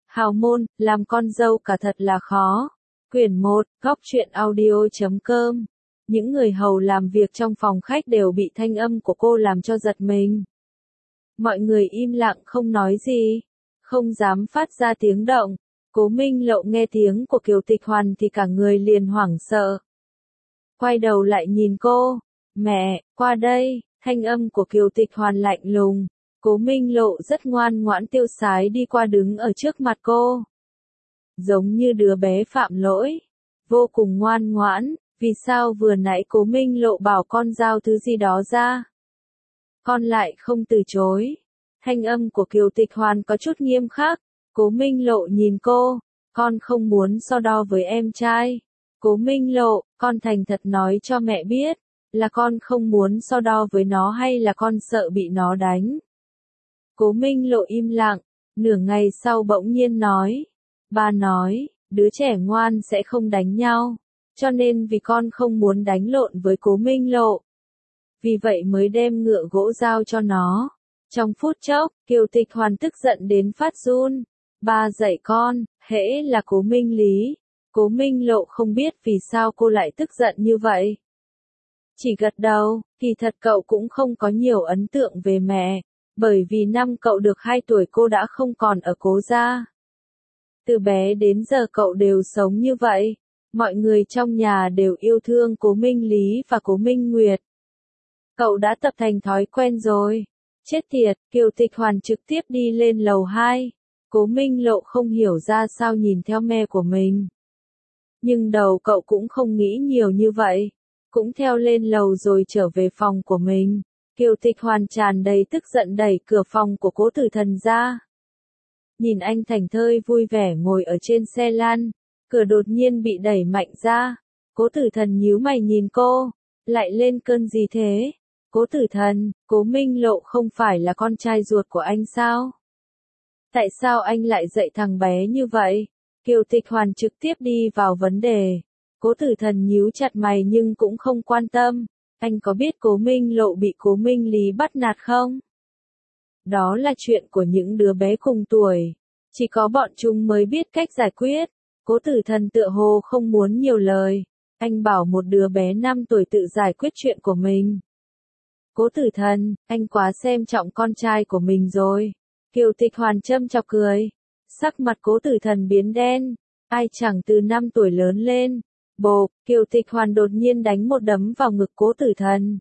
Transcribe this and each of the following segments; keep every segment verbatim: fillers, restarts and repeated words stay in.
Hào môn, làm con dâu cả thật là khó. Quyển một, góc truyện audio.com. Những người hầu làm việc trong phòng khách đều bị thanh âm của cô làm cho giật mình. Mọi người im lặng không nói gì, không dám phát ra tiếng động. Cố Minh Lộ nghe tiếng của Kiều Tịch Hoàn thì cả người liền hoảng sợ. Quay đầu lại nhìn cô, mẹ, qua đây, thanh âm của Kiều Tịch Hoàn lạnh lùng. Cố Minh Lộ rất ngoan ngoãn tiêu sái đi qua đứng ở trước mặt cô. Giống như đứa bé phạm lỗi, vô cùng ngoan ngoãn, vì sao vừa nãy Cố Minh Lộ bảo con giao thứ gì đó ra? Con lại không từ chối. Thanh âm của Kiều Tịch Hoàn có chút nghiêm khắc. Cố Minh Lộ nhìn cô, con không muốn so đo với em trai. Cố Minh Lộ, con thành thật nói cho mẹ biết, là con không muốn so đo với nó hay là con sợ bị nó đánh? Cố Minh Lộ im lặng, nửa ngày sau bỗng nhiên nói, ba nói, đứa trẻ ngoan sẽ không đánh nhau, cho nên vì con không muốn đánh lộn với Cố Minh Lộ. Vì vậy mới đem ngựa gỗ giao cho nó. Trong phút chốc, Kiều Tịch Hoàn tức giận đến phát run. Ba dạy con, hễ là Cố Minh Lý. Cố Minh Lộ không biết vì sao cô lại tức giận như vậy. Chỉ gật đầu, kỳ thật cậu cũng không có nhiều ấn tượng về mẹ, bởi vì năm cậu được hai tuổi cô đã không còn ở Cố gia. Từ bé đến giờ cậu đều sống như vậy, mọi người trong nhà đều yêu thương Cố Minh Lý và Cố Minh Nguyệt. Cậu đã tập thành thói quen rồi. Chết tiệt, Kiều Tịch Hoàn trực tiếp đi lên lầu hai. Cố Minh Lộ không hiểu ra sao nhìn theo mẹ của mình. Nhưng đầu cậu cũng không nghĩ nhiều như vậy. Cũng theo lên lầu rồi trở về phòng của mình. Kiều Tịch Hoàn tràn đầy tức giận đẩy cửa phòng của Cố Tử Thần ra. Nhìn anh thảnh thơi vui vẻ ngồi ở trên xe lăn. Cửa đột nhiên bị đẩy mạnh ra. Cố Tử Thần nhíu mày nhìn cô. Lại lên cơn gì thế? Cố Tử Thần, Cố Minh Lộ không phải là con trai ruột của anh sao? Tại sao anh lại dạy thằng bé như vậy? Kiều Tịch Hoàn trực tiếp đi vào vấn đề. Cố Tử Thần nhíu chặt mày nhưng cũng không quan tâm. Anh có biết Cố Minh Lộ bị Cố Minh Lý bắt nạt không? Đó là chuyện của những đứa bé cùng tuổi. Chỉ có bọn chúng mới biết cách giải quyết. Cố Tử Thần tựa hồ không muốn nhiều lời. Anh bảo một đứa bé năm tuổi tự giải quyết chuyện của mình. Cố Tử Thần, anh quá xem trọng con trai của mình rồi. Kiều Tịch Hoàn châm chọc cười. Sắc mặt Cố Tử Thần biến đen. Ai chẳng từ năm tuổi lớn lên. Bộp, Kiều Tịch Hoàn đột nhiên đánh một đấm vào ngực Cố Tử Thần.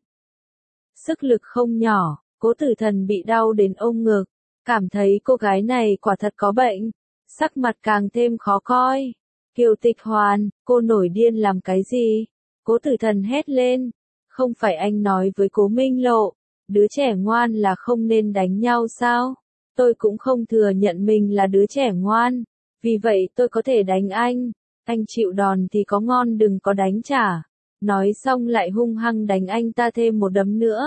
Sức lực không nhỏ, Cố Tử Thần bị đau đến ôm ngực. Cảm thấy cô gái này quả thật có bệnh. Sắc mặt càng thêm khó coi. Kiều Tịch Hoàn, cô nổi điên làm cái gì? Cố Tử Thần hét lên. Không phải anh nói với Cố Minh Lộ, đứa trẻ ngoan là không nên đánh nhau sao? Tôi cũng không thừa nhận mình là đứa trẻ ngoan, vì vậy tôi có thể đánh anh. Anh chịu đòn thì có ngon đừng có đánh trả. Nói xong lại hung hăng đánh anh ta thêm một đấm nữa.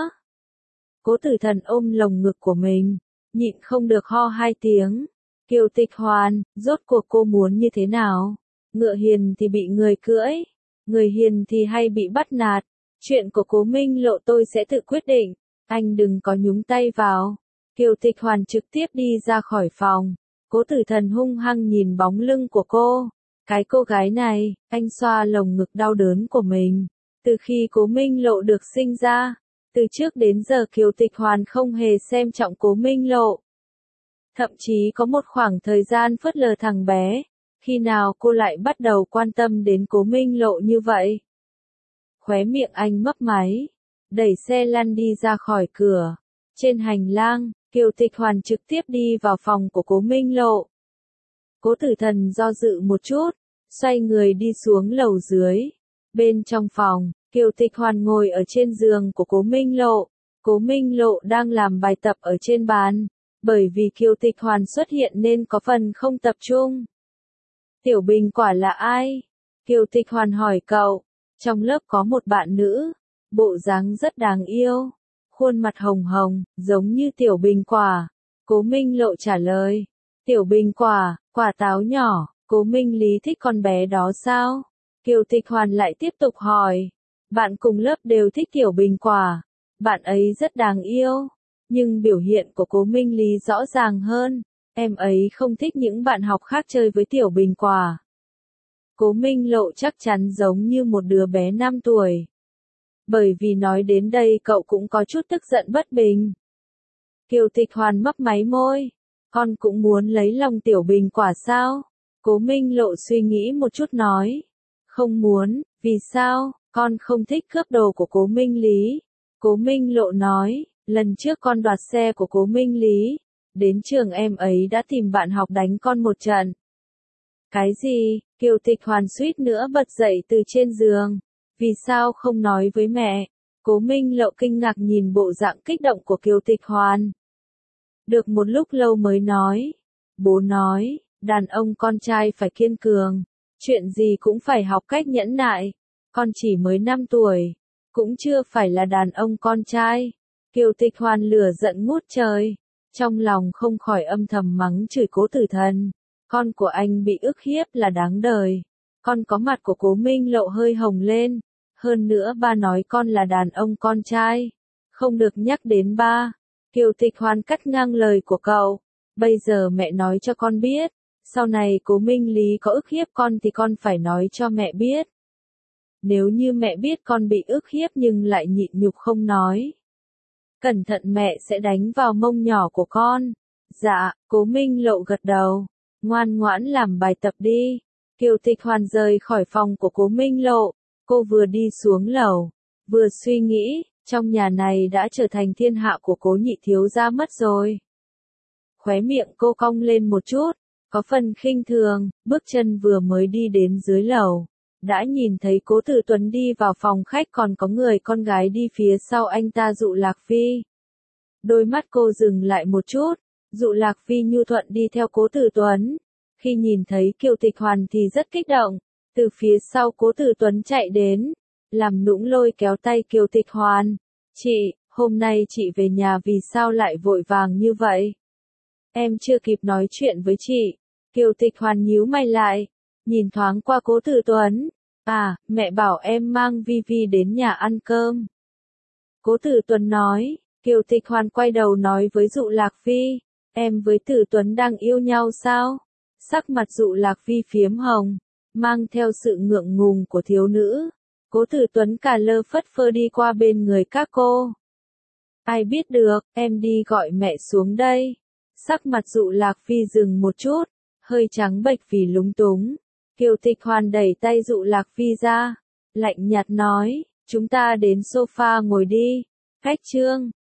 Cố Tử Thần ôm lồng ngực của mình, nhịn không được ho hai tiếng. Kiều Tịch Hoàn, rốt cuộc cô muốn như thế nào? Ngựa hiền thì bị người cưỡi, người hiền thì hay bị bắt nạt. Chuyện của Cố Minh Lộ tôi sẽ tự quyết định, anh đừng có nhúng tay vào. Kiều Tịch Hoàn trực tiếp đi ra khỏi phòng. Cố Tử Thần hung hăng nhìn bóng lưng của cô. Cái cô gái này, anh xoa lồng ngực đau đớn của mình. Từ khi Cố Minh Lộ được sinh ra, từ trước đến giờ Kiều Tịch Hoàn không hề xem trọng Cố Minh Lộ. Thậm chí có một khoảng thời gian phớt lờ thằng bé. Khi nào cô lại bắt đầu quan tâm đến Cố Minh Lộ như vậy? Khóe miệng anh mấp máy, đẩy xe lăn đi ra khỏi cửa. Trên hành lang, Kiều Tịch Hoàn trực tiếp đi vào phòng của Cố Minh Lộ. Cố Tử Thần do dự một chút, xoay người đi xuống lầu dưới. Bên trong phòng, Kiều Tịch Hoàn ngồi ở trên giường của Cố Minh Lộ. Cố Minh Lộ đang làm bài tập ở trên bàn, bởi vì Kiều Tịch Hoàn xuất hiện nên có phần không tập trung. Tiểu Bình quả là ai? Kiều Tịch Hoàn hỏi cậu. Trong lớp có một bạn nữ, bộ dáng rất đáng yêu, khuôn mặt hồng hồng, giống như Tiểu Bình Quả. Cố Minh Lộ trả lời, Tiểu Bình Quả, quả táo nhỏ, Cố Minh Lý thích con bé đó sao? Kiều Tịch Hoàn lại tiếp tục hỏi, bạn cùng lớp đều thích Tiểu Bình Quả, bạn ấy rất đáng yêu, nhưng biểu hiện của Cố Minh Lý rõ ràng hơn, Em ấy không thích những bạn học khác chơi với Tiểu Bình Quả. Cố Minh Lộ chắc chắn giống như một đứa bé năm tuổi. Bởi vì nói đến đây cậu cũng có chút tức giận bất bình. Kiều Tịch Hoàn mấp máy môi. Con cũng muốn lấy lòng Tiểu Bình Quả sao? Cố Minh Lộ suy nghĩ một chút nói. Không muốn, vì sao? Con không thích cướp đồ của Cố Minh Lý. Cố Minh Lộ nói, lần trước con đoạt xe của Cố Minh Lý. Đến trường em ấy đã tìm bạn học đánh con một trận. Cái gì? Kiều Tịch Hoàn suýt nữa bật dậy từ trên giường. Vì sao không nói với mẹ? Cố Minh Lộ kinh ngạc nhìn bộ dạng kích động của Kiều Tịch Hoàn. Được một lúc lâu mới nói. Bố nói, đàn ông con trai phải kiên cường. Chuyện gì cũng phải học cách nhẫn nại. Con chỉ mới năm tuổi. Cũng chưa phải là đàn ông con trai. Kiều Tịch Hoàn lửa giận ngút trời. Trong lòng không khỏi âm thầm mắng chửi Cố Tử Thần. Con của anh bị ức hiếp là đáng đời. Con có mặt của Cố Minh Lộ hơi hồng lên. Hơn nữa ba nói con là đàn ông con trai. Không được nhắc đến ba. Kiều Tịch Hoàn cắt ngang lời của cậu. Bây giờ mẹ nói cho con biết. Sau này Cố Minh Lý có ức hiếp con thì con phải nói cho mẹ biết. Nếu như mẹ biết con bị ức hiếp nhưng lại nhịn nhục không nói. Cẩn thận mẹ sẽ đánh vào mông nhỏ của con. Dạ, Cố Minh Lộ gật đầu. Ngoan ngoãn làm bài tập đi. Kiều Tịch Hoàn rời khỏi phòng của Cố Minh Lộ. Cô vừa đi xuống lầu, vừa suy nghĩ, trong nhà này đã trở thành thiên hạ của Cố nhị thiếu gia mất rồi. Khóe miệng cô cong lên một chút, có phần khinh thường, bước chân vừa mới đi đến dưới lầu. Đã nhìn thấy Cố Tử Tuấn đi vào phòng khách còn có người con gái đi phía sau anh ta Dụ Lạc Phi. Đôi mắt cô dừng lại một chút, Dụ Lạc Phi nhu thuận đi theo Cố Tử Tuấn. Khi nhìn thấy Kiều Tịch Hoàn thì rất kích động, từ phía sau Cố Tử Tuấn chạy đến, làm nũng lôi kéo tay Kiều Tịch Hoàn. Chị, hôm nay chị về nhà vì sao lại vội vàng như vậy? Em chưa kịp nói chuyện với chị. Kiều Tịch Hoàn nhíu mày lại, nhìn thoáng qua Cố Tử Tuấn. À, mẹ bảo em mang Vi Vi đến nhà ăn cơm. Cố Tử Tuấn nói. Kiều Tịch Hoàn quay đầu nói với Dụ Lạc Phi. Em với Tử Tuấn đang yêu nhau sao? Sắc mặt Dụ Lạc Phi phiếm hồng, mang theo sự ngượng ngùng của thiếu nữ. Cố Tử Tuấn cả lơ phất phơ đi qua bên người các cô. Ai biết được, em đi gọi mẹ xuống đây. Sắc mặt Dụ Lạc Phi dừng một chút, hơi trắng bệch vì lúng túng. Kiều Tịch Hoàn đẩy tay Dụ Lạc Phi ra, lạnh nhạt nói, chúng ta đến sofa ngồi đi. Cách chương